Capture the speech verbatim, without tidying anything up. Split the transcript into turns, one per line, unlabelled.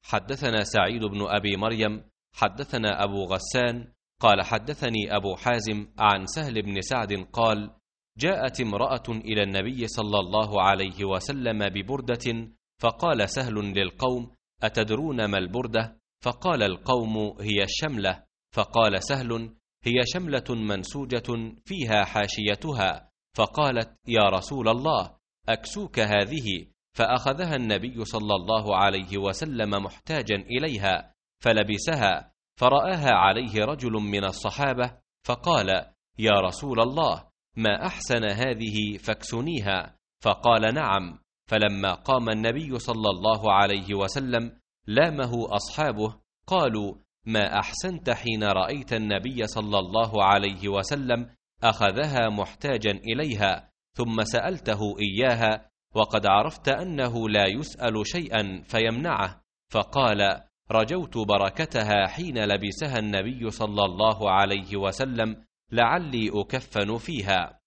حدثنا سعيد بن أبي مريم حدثنا أبو غسان قال حدثني أبو حازم عن سهل بن سعد قال: جاءت امرأة إلى النبي صلى الله عليه وسلم ببردة، فقال سهل للقوم: أتدرون ما البردة؟ فقال القوم: هي الشملة. فقال سهل: هي شملة منسوجة فيها حاشيتها. فقالت: يا رسول الله، أكسوك هذه. فأخذها النبي صلى الله عليه وسلم محتاجا إليها فلبسها، فرآها عليه رجل من الصحابة فقال: يا رسول الله، ما أحسن هذه فاكسنيها. فقال: نعم. فلما قام النبي صلى الله عليه وسلم لامه أصحابه قالوا: ما أحسنت حين رأيت النبي صلى الله عليه وسلم أخذها محتاجا إليها ثم سألته إياها، وقد عرفت أنه لا يسأل شيئا فيمنعه. فقال: رجوت بركتها حين لبسها النبي صلى الله عليه وسلم، لعلي أكفن فيها.